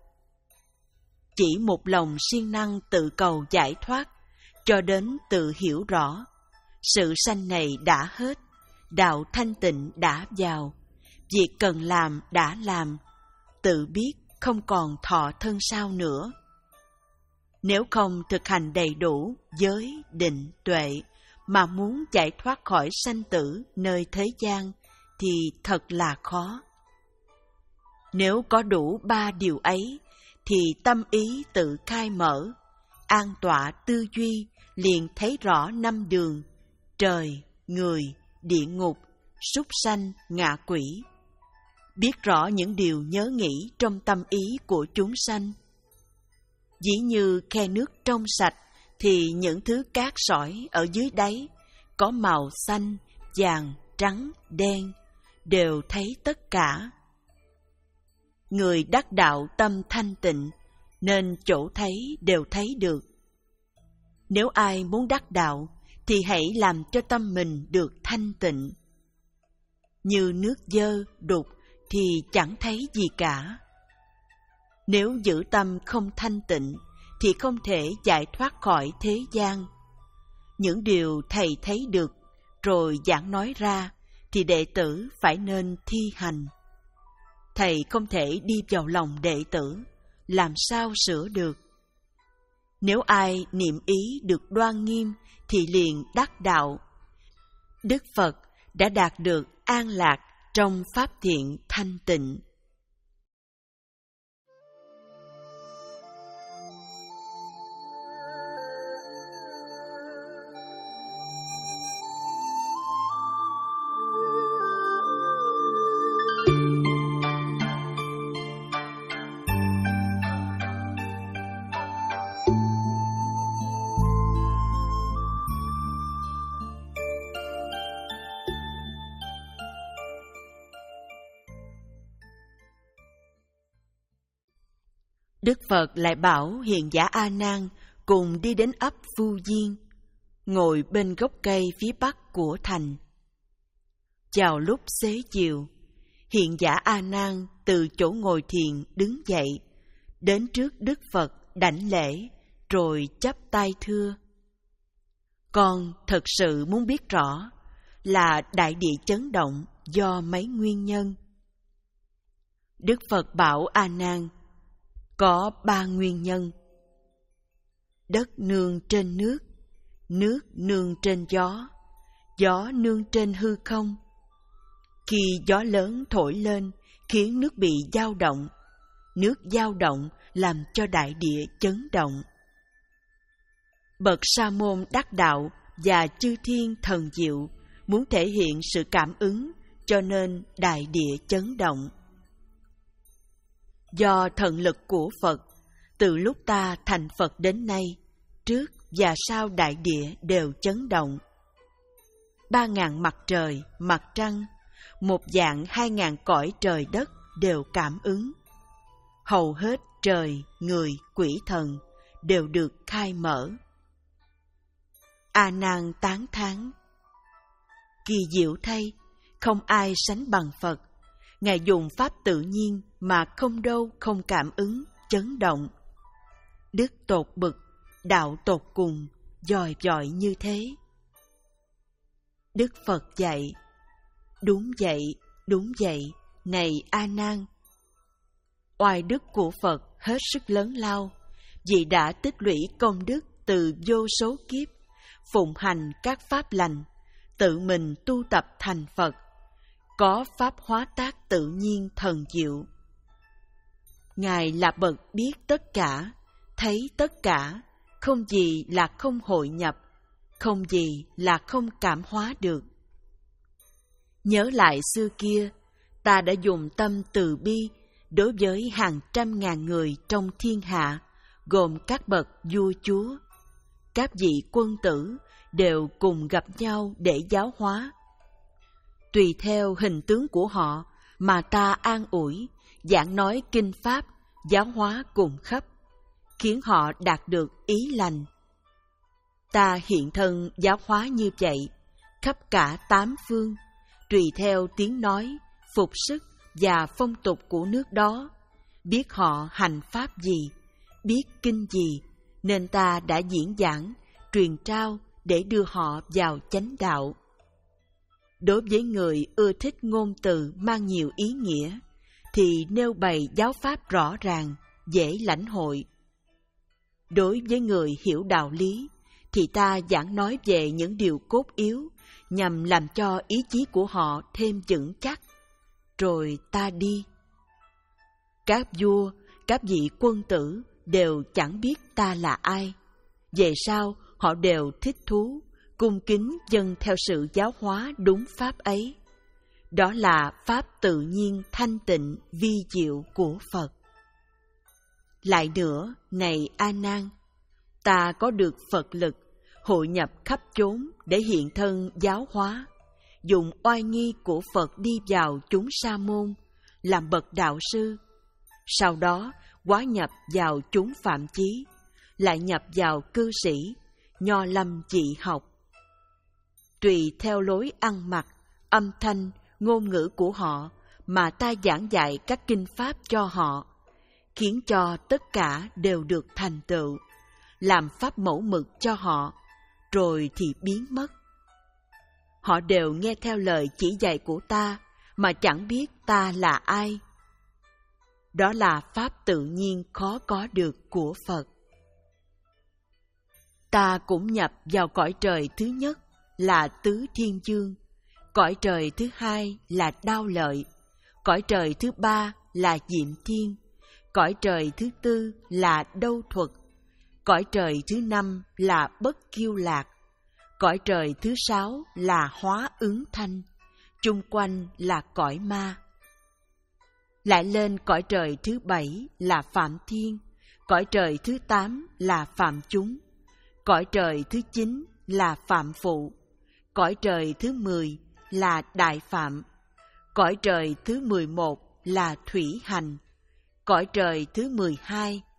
Chỉ một lòng siêng năng tự cầu giải thoát, cho đến tự hiểu rõ. Sự sanh này đã hết, đạo thanh tịnh đã vào, việc cần làm đã làm, tự biết không còn thọ thân sao nữa. Nếu không thực hành đầy đủ giới, định, tuệ mà muốn giải thoát khỏi sanh tử nơi thế gian thì thật là khó. Nếu có đủ ba điều ấy thì tâm ý tự khai mở, an tọa tư duy liền thấy rõ năm đường: trời, người, địa ngục, súc sanh, ngạ quỷ. Biết rõ những điều nhớ nghĩ trong tâm ý của chúng sanh. Dĩ như khe nước trong sạch thì những thứ cát sỏi ở dưới đáy có màu xanh, vàng, trắng, đen đều thấy tất cả. Người đắc đạo tâm thanh tịnh nên chỗ thấy đều thấy được. Nếu ai muốn đắc đạo thì hãy làm cho tâm mình được thanh tịnh. Như nước dơ, đục thì chẳng thấy gì cả. Nếu giữ tâm không thanh tịnh thì không thể giải thoát khỏi thế gian. Những điều thầy thấy được rồi giảng nói ra thì đệ tử phải nên thi hành. Thầy không thể đi vào lòng đệ tử, làm sao sửa được? Nếu ai niệm ý được đoan nghiêm thì liền đắc đạo. Đức Phật đã đạt được an lạc trong pháp thiện thanh tịnh. Đức Phật lại bảo hiền giả A Nan cùng đi đến ấp Phu Diên, ngồi bên gốc cây phía bắc của thành. Chào lúc xế chiều, hiện giả A Nan từ chỗ ngồi thiền đứng dậy, đến trước Đức Phật đảnh lễ, rồi chắp tay thưa: Con thật sự muốn biết rõ là đại địa chấn động do mấy nguyên nhân. Đức Phật bảo A Nan: Có ba nguyên nhân. Đất nương trên nước, nước nương trên gió, gió nương trên hư không. Khi gió lớn thổi lên khiến nước bị dao động, nước dao động làm cho đại địa chấn động. Bậc Sa môn đắc đạo và chư thiên thần diệu muốn thể hiện sự cảm ứng, cho nên đại địa chấn động. Do thần lực của Phật, từ lúc ta thành Phật đến nay, trước và sau đại địa đều chấn động. Ba ngàn mặt trời, mặt trăng, một dạng hai ngàn cõi trời đất đều cảm ứng. Hầu hết trời, người, quỷ thần đều được khai mở. A Nan tán thán: Kỳ diệu thay, không ai sánh bằng Phật. Ngài dùng pháp tự nhiên mà không đâu không cảm ứng, chấn động. Đức tột bực, đạo tột cùng, dòi dòi như thế. Đức Phật dạy: Đúng vậy, đúng vậy, này A Nan. Oai đức của Phật hết sức lớn lao, vì đã tích lũy công đức từ vô số kiếp, phụng hành các pháp lành, tự mình tu tập thành Phật, có pháp hóa tác tự nhiên thần diệu. Ngài là bậc biết tất cả, thấy tất cả, không gì là không hội nhập, không gì là không cảm hóa được. Nhớ lại xưa kia, ta đã dùng tâm từ bi đối với hàng trăm ngàn người trong thiên hạ, gồm các bậc vua chúa. Các vị quân tử đều cùng gặp nhau để giáo hóa. Tùy theo hình tướng của họ mà ta an ủi, giảng nói kinh pháp, giáo hóa cùng khắp, khiến họ đạt được ý lành. Ta hiện thân giáo hóa như vậy, khắp cả tám phương, tùy theo tiếng nói, phục sức và phong tục của nước đó, biết họ hành pháp gì, biết kinh gì, nên ta đã diễn giảng, truyền trao để đưa họ vào chánh đạo. Đối với người ưa thích ngôn từ mang nhiều ý nghĩa, thì nêu bày giáo pháp rõ ràng, dễ lãnh hội. Đối với người hiểu đạo lý, thì ta giảng nói về những điều cốt yếu, nhằm làm cho ý chí của họ thêm vững chắc. Rồi ta đi. Các vua, các vị quân tử đều chẳng biết ta là ai. Về sau, họ đều thích thú, cung kính dâng theo sự giáo hóa đúng pháp ấy. Đó là pháp tự nhiên thanh tịnh vi diệu của Phật. Lại nữa, này A Nan, ta có được Phật lực, hội nhập khắp chốn để hiện thân giáo hóa, dùng oai nghi của Phật đi vào chúng sa môn, làm bậc đạo sư. Sau đó, hóa nhập vào chúng phạm chí, lại nhập vào cư sĩ, nho lâm dị học. Tùy theo lối ăn mặc, âm thanh, ngôn ngữ của họ mà ta giảng dạy các kinh pháp cho họ, khiến cho tất cả đều được thành tựu, làm pháp mẫu mực cho họ, rồi thì biến mất. Họ đều nghe theo lời chỉ dạy của ta mà chẳng biết ta là ai. Đó là pháp tự nhiên khó có được của Phật. Ta cũng nhập vào cõi trời thứ nhất là Tứ Thiên Dương, cõi trời thứ hai là Đao Lợi, cõi trời thứ ba là Diệm Thiên, cõi trời thứ tư là Đâu Thuật, cõi trời thứ năm là Bất Kiêu Lạc, cõi trời thứ sáu là Hóa Ứng Thanh, chung quanh là cõi ma. Lại lên cõi trời thứ bảy là Phạm Thiên, cõi trời thứ tám là Phạm Chúng, cõi trời thứ chín là Phạm Phụ, cõi trời thứ mười là Đại Phạm, cõi trời thứ mười một là Thủy Hành, cõi trời thứ mười hai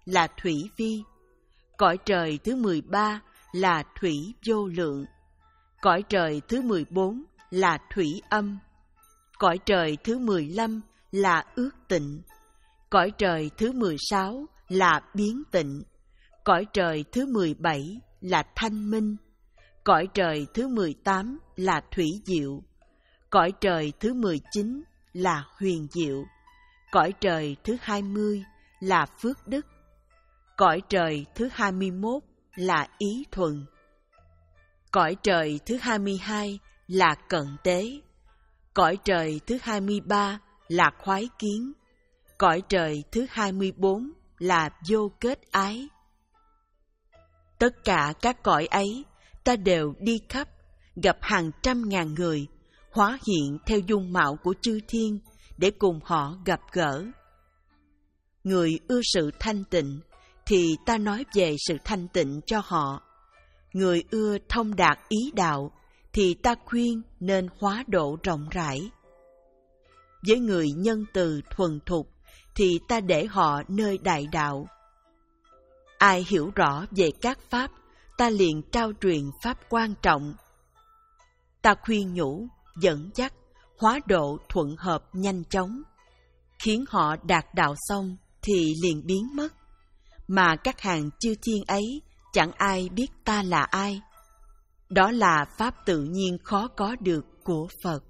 là thủy vi. Cõi trời thứ mười ba là thủy vô lượng. Cõi trời thứ mười bốn là thủy âm. Cõi trời thứ mười lăm là ước tịnh. Cõi trời thứ mười sáu là biến tịnh. Cõi trời thứ mười bảy là thanh minh. Cõi trời thứ mười tám là thủy diệu. Cõi trời thứ mười chín là huyền diệu. Cõi trời thứ hai mươi là phước đức. Cõi trời thứ hai mươi mốt là ý thuần. Cõi trời thứ hai mươi hai là cận tế. Cõi trời thứ hai mươi ba là khoái kiến. Cõi trời thứ hai mươi bốn là vô kết ái. Tất cả các cõi ấy, ta đều đi khắp, gặp hàng trăm ngàn người, hóa hiện theo dung mạo của chư thiên để cùng họ gặp gỡ. Người ưa sự thanh tịnh thì ta nói về sự thanh tịnh cho họ. Người ưa thông đạt ý đạo thì ta khuyên nên hóa độ rộng rãi. Với người nhân từ thuần thục thì ta để họ nơi đại đạo. Ai hiểu rõ về các pháp, ta liền trao truyền pháp quan trọng. Ta khuyên nhủ, dẫn dắt, hóa độ thuận hợp nhanh chóng, khiến họ đạt đạo xong thì liền biến mất. Mà các hàng chư thiên ấy chẳng ai biết ta là ai. Đó là pháp tự nhiên khó có được của Phật.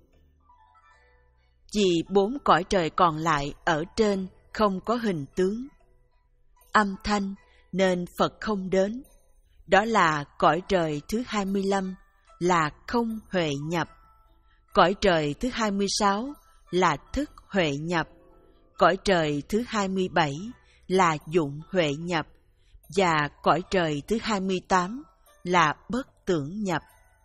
Vì bốn cõi trời còn lại ở trên không có hình tướng, âm thanh nên Phật không đến. Đó là cõi trời thứ hai mươi lăm là không huệ nhập. Cõi trời thứ hai mươi sáu là thức huệ nhập. Cõi trời thứ hai mươi bảy là dụng huệ nhập. Và cõi trời thứ hai mươi tám là bất tưởng nhập.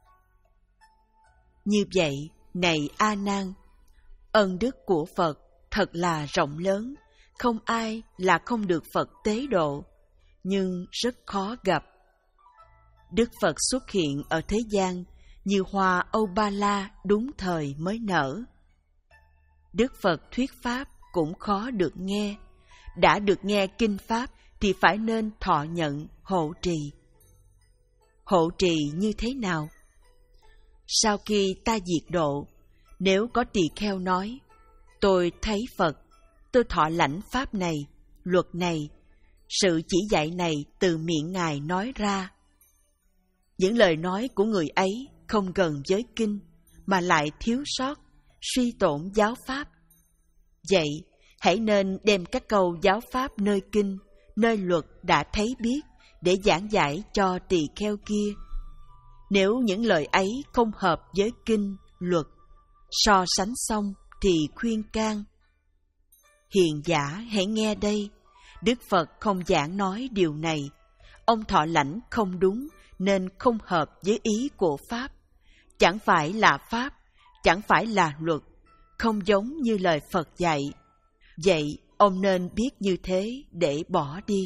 Như vậy, này A Nan, ân đức của Phật thật là rộng lớn, không ai là không được Phật tế độ, nhưng rất khó gặp. Đức Phật xuất hiện ở thế gian như hoa Âu Ba La đúng thời mới nở. Đức Phật thuyết pháp cũng khó được nghe. Đã được nghe kinh pháp thì phải nên thọ nhận hộ trì. Hộ trì như thế nào? Sau khi ta diệt độ, nếu có tỳ kheo nói, tôi thấy Phật, tôi thọ lãnh pháp này, luật này, sự chỉ dạy này từ miệng Ngài nói ra. Những lời nói của người ấy không gần với kinh, mà lại thiếu sót, suy tổn giáo pháp. Vậy, hãy nên đem các câu giáo pháp nơi kinh, nơi luật đã thấy biết để giảng giải cho tỳ kheo kia. Nếu những lời ấy không hợp với kinh, luật, so sánh xong thì khuyên can. Hiền giả hãy nghe đây, Đức Phật không giảng nói điều này. Ông thọ lãnh không đúng nên không hợp với ý của Pháp. Chẳng phải là Pháp, chẳng phải là luật, không giống như lời Phật dạy. Vậy ông nên biết như thế để bỏ đi.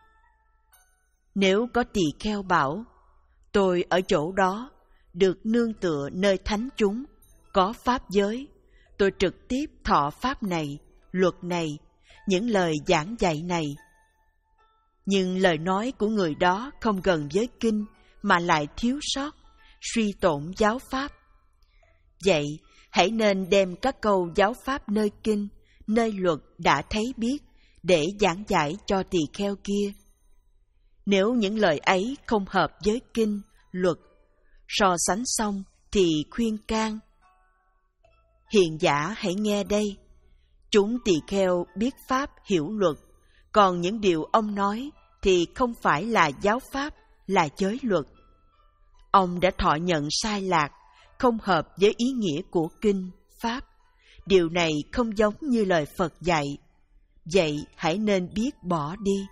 Nếu có tỳ kheo bảo, tôi ở chỗ đó, được nương tựa nơi thánh chúng, có pháp giới, tôi trực tiếp thọ pháp này, luật này, những lời giảng dạy này. Nhưng lời nói của người đó không gần với kinh mà lại thiếu sót, suy tổn giáo pháp. Vậy, hãy nên đem các câu giáo pháp nơi kinh, nơi luật đã thấy biết để giảng giải cho tỳ kheo kia. Nếu những lời ấy không hợp với kinh, luật, so sánh xong thì khuyên can. Hiền giả hãy nghe đây, chúng tỳ kheo biết pháp hiểu luật, còn những điều ông nói thì không phải là giáo pháp, là giới luật. Ông đã thọ nhận sai lạc, không hợp với ý nghĩa của kinh, pháp. Điều này không giống như lời Phật dạy. Vậy hãy nên biết bỏ đi.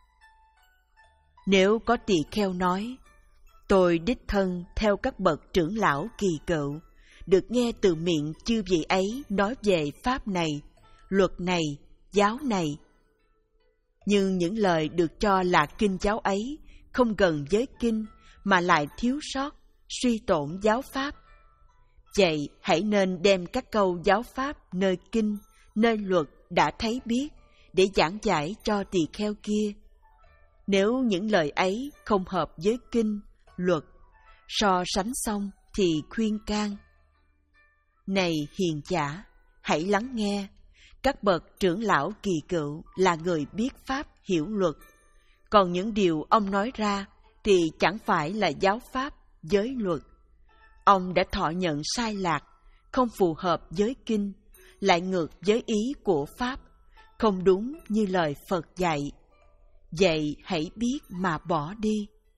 Nếu có tỳ kheo nói, tôi đích thân theo các bậc trưởng lão kỳ cựu, được nghe từ miệng chư vị ấy nói về pháp này, luật này, giáo này. Nhưng những lời được cho là kinh giáo ấy không gần với kinh mà lại thiếu sót, suy tổn giáo pháp. Vậy hãy nên đem các câu giáo pháp nơi kinh, nơi luật đã thấy biết để giảng giải cho tỳ kheo kia. Nếu những lời ấy không hợp với kinh, luật, so sánh xong thì khuyên can. Này hiền giả, hãy lắng nghe. Các bậc trưởng lão kỳ cựu là người biết pháp hiểu luật. Còn những điều ông nói ra thì chẳng phải là giáo pháp, giới luật. Ông đã thọ nhận sai lạc, không phù hợp với kinh, lại ngược với ý của pháp, không đúng như lời Phật dạy. Vậy hãy biết mà bỏ đi.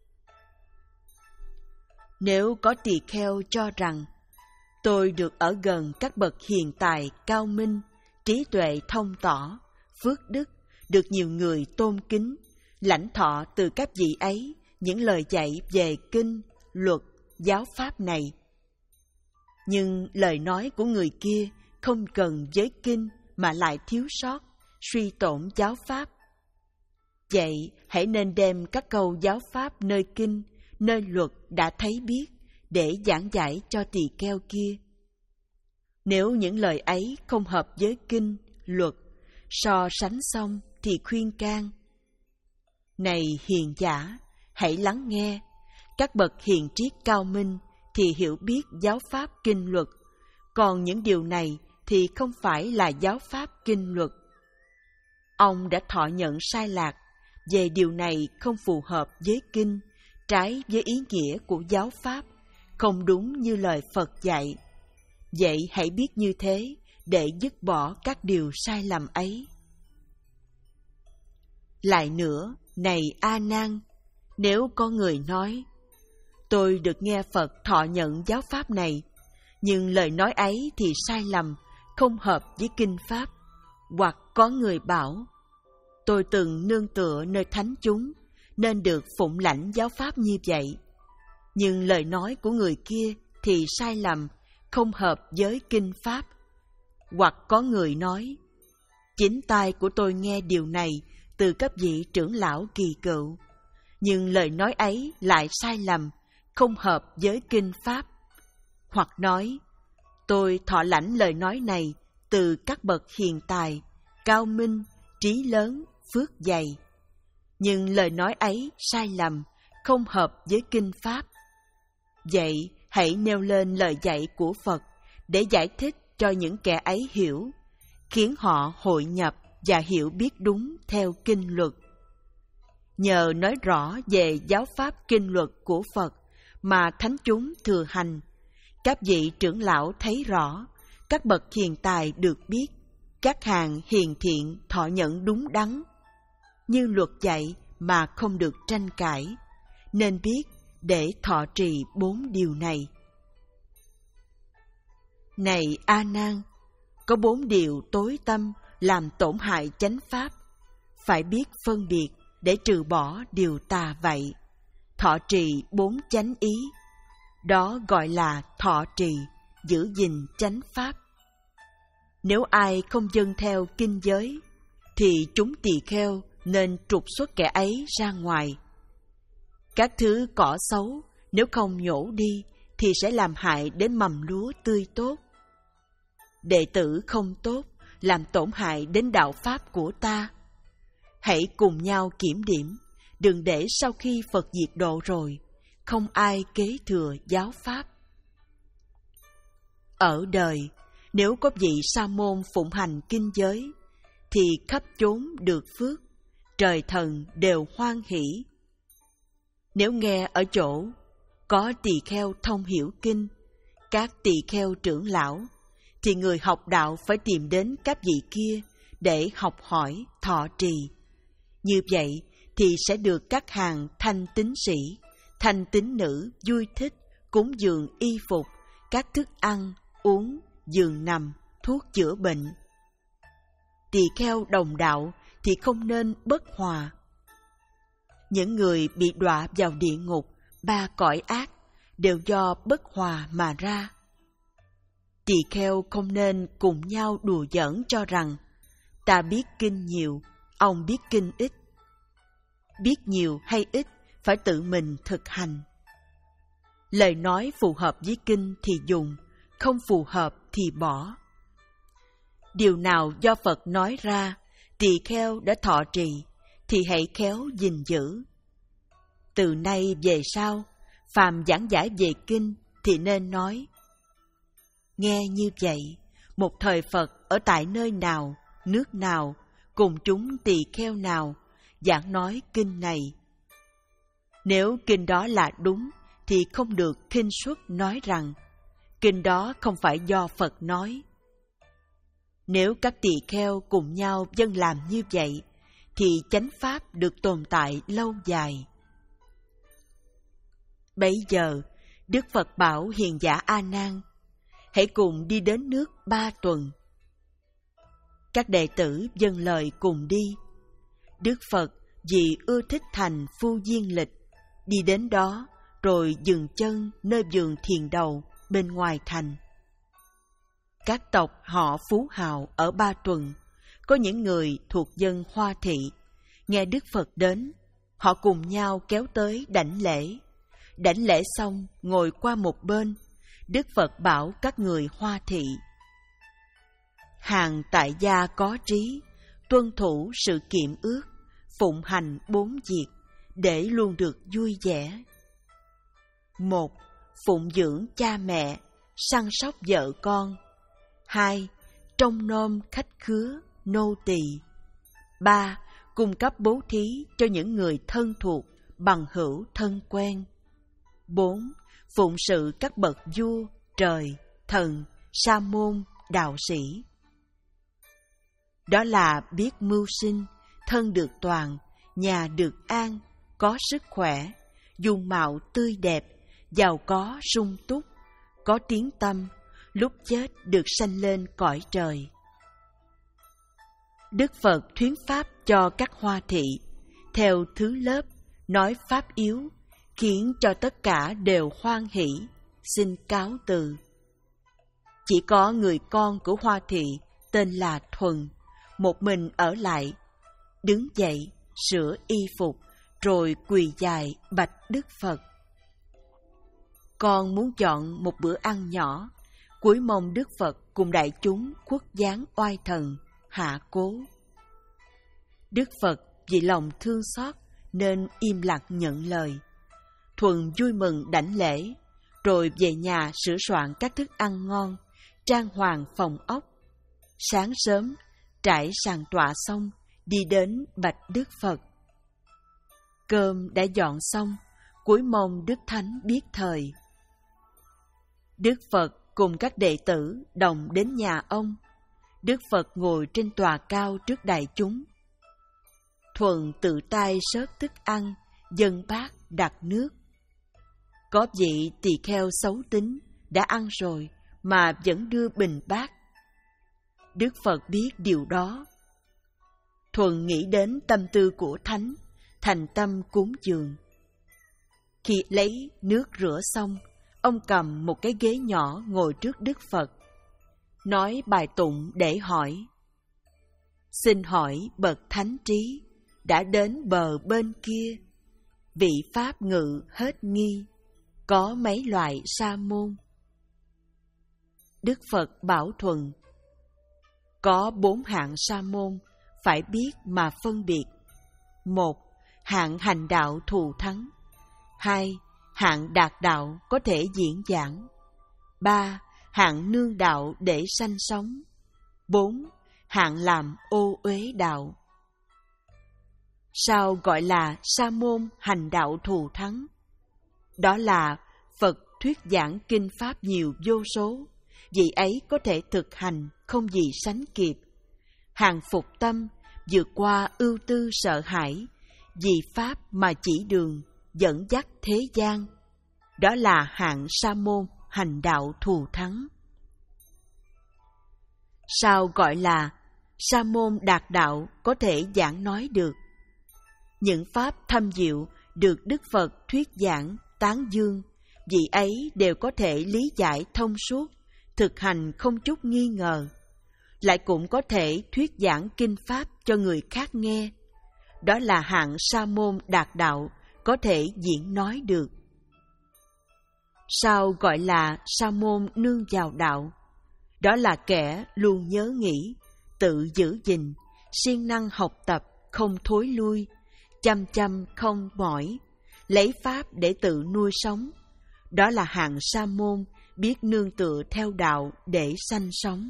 Nếu có tỳ kheo cho rằng tôi được ở gần các bậc hiền tài cao minh, trí tuệ thông tỏ, phước đức, được nhiều người tôn kính, lãnh thọ từ các vị ấy những lời dạy về kinh, luật, giáo pháp này. Nhưng lời nói của người kia không cần với kinh mà lại thiếu sót, suy tổn giáo pháp. Vậy hãy nên đem các câu giáo pháp nơi kinh, nơi luật đã thấy biết để giảng giải cho tỳ kheo kia. Nếu những lời ấy không hợp với kinh, luật, so sánh xong thì khuyên can. Này hiền giả, hãy lắng nghe. Các bậc hiền triết cao minh thì hiểu biết giáo pháp kinh luật, còn những điều này thì không phải là giáo pháp kinh luật. Ông đã thọ nhận sai lạc về điều này không phù hợp với kinh, trái với ý nghĩa của giáo pháp, không đúng như lời Phật dạy. Vậy hãy biết như thế để dứt bỏ các điều sai lầm ấy. Lại nữa, này A Nan, nếu có người nói, tôi được nghe Phật thọ nhận giáo pháp này, nhưng lời nói ấy thì sai lầm, không hợp với kinh pháp, hoặc có người bảo, tôi từng nương tựa nơi thánh chúng, nên được phụng lãnh giáo pháp như vậy, nhưng lời nói của người kia thì sai lầm, không hợp với kinh pháp. Hoặc có người nói, chính tai của tôi nghe điều này từ các vị trưởng lão kỳ cựu, nhưng lời nói ấy lại sai lầm, không hợp với kinh pháp. Hoặc nói, tôi thọ lãnh lời nói này từ các bậc hiền tài, cao minh, trí lớn, phước dày, nhưng lời nói ấy sai lầm, không hợp với kinh pháp. Vậy hãy nêu lên lời dạy của Phật để giải thích cho những kẻ ấy hiểu, khiến họ hội nhập và hiểu biết đúng theo kinh luật. Nhờ nói rõ về giáo pháp kinh luật của Phật mà thánh chúng thừa hành, các vị trưởng lão thấy rõ, các bậc hiền tài được biết, các hàng hiền thiện thọ nhận đúng đắn, như luật dạy mà không được tranh cãi, nên biết để thọ trì bốn điều này. Này A Nan, có bốn điều tối tâm làm tổn hại chánh pháp, phải biết phân biệt để trừ bỏ điều tà vậy. Thọ trì bốn chánh ý, đó gọi là thọ trì, giữ gìn chánh pháp. Nếu ai không dâng theo kinh giới, thì chúng tỳ kheo nên trục xuất kẻ ấy ra ngoài. Các thứ cỏ xấu nếu không nhổ đi thì sẽ làm hại đến mầm lúa tươi tốt. Đệ tử không tốt làm tổn hại đến đạo pháp của ta. Hãy cùng nhau kiểm điểm, đừng để sau khi Phật diệt độ rồi, không ai kế thừa giáo pháp. Ở đời, nếu có vị sa môn phụng hành kinh giới, thì khắp chốn được phước, trời thần đều hoan hỷ. Nếu nghe ở chỗ có tỳ kheo thông hiểu kinh, các tỳ kheo trưởng lão, thì người học đạo phải tìm đến các vị kia để học hỏi, thọ trì. Như vậy thì sẽ được các hàng thanh tín sĩ, thanh tín nữ vui thích cúng dường y phục, các thức ăn, uống, giường nằm, thuốc chữa bệnh. Tỳ kheo đồng đạo thì không nên bất hòa. Những người bị đọa vào địa ngục, ba cõi ác, đều do bất hòa mà ra. Tỳ kheo không nên cùng nhau đùa giỡn cho rằng ta biết kinh nhiều, ông biết kinh ít. Biết nhiều hay ít phải tự mình thực hành. Lời nói phù hợp với kinh thì dùng, không phù hợp thì bỏ. Điều nào do Phật nói ra, tỳ kheo đã thọ trì, thì hãy khéo gìn giữ. Từ nay về sau, phàm giảng giải về kinh thì nên nói: nghe như vậy, một thời Phật ở tại nơi nào, nước nào, cùng chúng tỳ kheo nào giảng nói kinh này. Nếu kinh đó là đúng thì không được khinh suất nói rằng kinh đó không phải do Phật nói. Nếu các tỳ kheo cùng nhau dâng làm như vậy thì chánh pháp được tồn tại lâu dài. Bấy giờ, Đức Phật bảo hiền giả A Nan: hãy cùng đi đến nước Ba Tuần. Các đệ tử dâng lời cùng đi. Đức Phật vì ưa thích thành Phu Diên Lịch, đi đến đó rồi dừng chân nơi vườn thiền đầu bên ngoài thành. Các tộc họ Phú Hào ở Ba Tuần, có những người thuộc dân Hoa Thị, nghe Đức Phật đến, họ cùng nhau kéo tới đảnh lễ. Đảnh lễ xong ngồi qua một bên, Đức Phật bảo các người Hoa Thị: hàng tại gia có trí, tuân thủ sự kiệm ước, phụng hành bốn việc, để luôn được vui vẻ. Một, phụng dưỡng cha mẹ, săn sóc vợ con. Hai, trông nom khách khứa, nô tỳ. Ba, cung cấp bố thí cho những người thân thuộc, bằng hữu thân quen. Bốn, phụng sự các bậc vua, trời, thần, sa môn, đạo sĩ. Đó là biết mưu sinh, thân được toàn, nhà được an, có sức khỏe, dung mạo tươi đẹp, giàu có sung túc, có tiếng tâm, lúc chết được sanh lên cõi trời. Đức Phật thuyết pháp cho các Hoa Thị, theo thứ lớp, nói pháp yếu, khiến cho tất cả đều hoan hỷ, xin cáo từ. Chỉ có người con của Hoa Thị tên là Thuần, một mình ở lại, đứng dậy, sửa y phục, rồi quỳ dài bạch Đức Phật: con muốn chọn một bữa ăn nhỏ, cúi mong Đức Phật cùng đại chúng khuất dáng oai thần, hạ cố. Đức Phật vì lòng thương xót nên im lặng nhận lời. Thuần vui mừng đảnh lễ, rồi về nhà sửa soạn các thức ăn ngon, trang hoàng phòng ốc. Sáng sớm, trải sàn tọa xong, đi đến bạch Đức Phật. Cơm đã dọn xong, cúi mong Đức Thánh biết thời. Đức Phật cùng các đệ tử đồng đến nhà ông. Đức Phật ngồi trên tòa cao trước đại chúng. Thuần tự tay xớt thức ăn, dâng bát đặt nước. Có vị tỳ kheo xấu tính, đã ăn rồi mà vẫn đưa bình bát. Đức Phật biết điều đó. Thuần nghĩ đến tâm tư của Thánh, thành tâm cúng dường. Khi lấy nước rửa xong, ông cầm một cái ghế nhỏ ngồi trước Đức Phật, nói bài tụng để hỏi: xin hỏi bậc thánh trí, đã đến bờ bên kia, vị pháp ngự hết nghi, có mấy loại sa môn? Đức Phật bảo Thuần: có bốn hạng sa môn, phải biết mà phân biệt. Một, hạng hành đạo thù thắng. Hai, hạng đạt đạo có thể diễn giảng. Ba, hạng nương đạo để sanh sống. Bốn, hạng làm ô uế đạo. Sao gọi là sa môn hành đạo thù thắng? Đó là Phật thuyết giảng kinh pháp nhiều vô số, vị ấy có thể thực hành không gì sánh kịp. Hàng phục tâm, vượt qua ưu tư sợ hãi, vì pháp mà chỉ đường, dẫn dắt thế gian. Đó là hạng sa môn hành đạo thù thắng. Sao gọi là sa môn đạt đạo có thể giảng nói được? Những pháp thâm diệu được Đức Phật thuyết giảng, tán dương, vị ấy đều có thể lý giải thông suốt, thực hành không chút nghi ngờ. Lại cũng có thể thuyết giảng kinh pháp cho người khác nghe. Đó là hạng sa môn đạt đạo, có thể diễn nói được. Sao gọi là sa môn nương vào đạo? Đó là kẻ luôn nhớ nghĩ, tự giữ gìn, siêng năng học tập, không thối lui, chăm chăm không mỏi, lấy pháp để tự nuôi sống. Đó là hạng sa môn biết nương tựa theo đạo để sanh sống.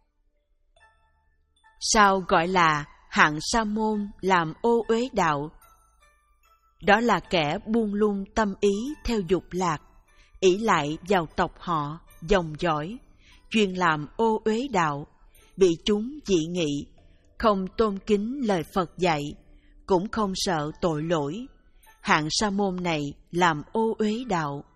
Sao gọi là hạng sa môn làm ô uế đạo? Đó là kẻ buông lung tâm ý theo dục lạc, ỷ lại vào tộc họ, dòng dõi, chuyên làm ô uế đạo, bị chúng dị nghị, không tôn kính lời Phật dạy, cũng không sợ tội lỗi. Hạng sa môn này làm ô uế đạo.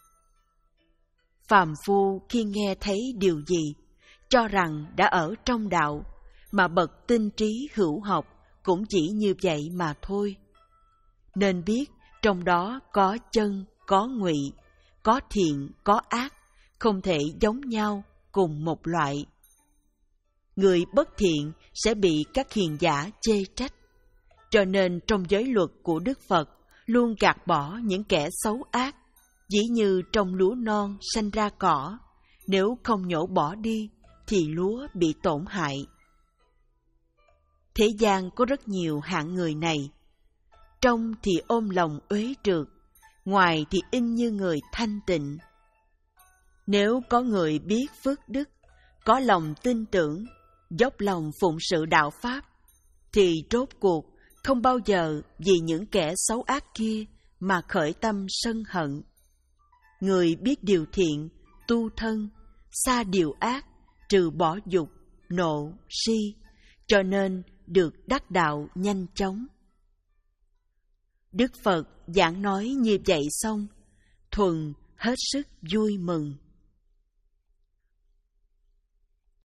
Phàm phu khi nghe thấy điều gì, cho rằng đã ở trong đạo, mà bậc tinh trí hữu học cũng chỉ như vậy mà thôi. Nên biết trong đó có chân, có ngụy, có thiện, có ác, không thể giống nhau cùng một loại. Người bất thiện sẽ bị các hiền giả chê trách. Cho nên trong giới luật của Đức Phật luôn gạt bỏ những kẻ xấu ác. Dĩ như trong lúa non sanh ra cỏ, nếu không nhổ bỏ đi thì lúa bị tổn hại. Thế gian có rất nhiều hạng người này. Trong thì ôm lòng uế trượt, ngoài thì in như người thanh tịnh. Nếu có người biết phước đức, có lòng tin tưởng, dốc lòng phụng sự đạo Pháp, thì rốt cuộc không bao giờ vì những kẻ xấu ác kia mà khởi tâm sân hận. Người biết điều thiện, tu thân, xa điều ác, trừ bỏ dục, nộ, si, cho nên được đắc đạo nhanh chóng. Đức Phật giảng nói như vậy xong, thuần hết sức vui mừng.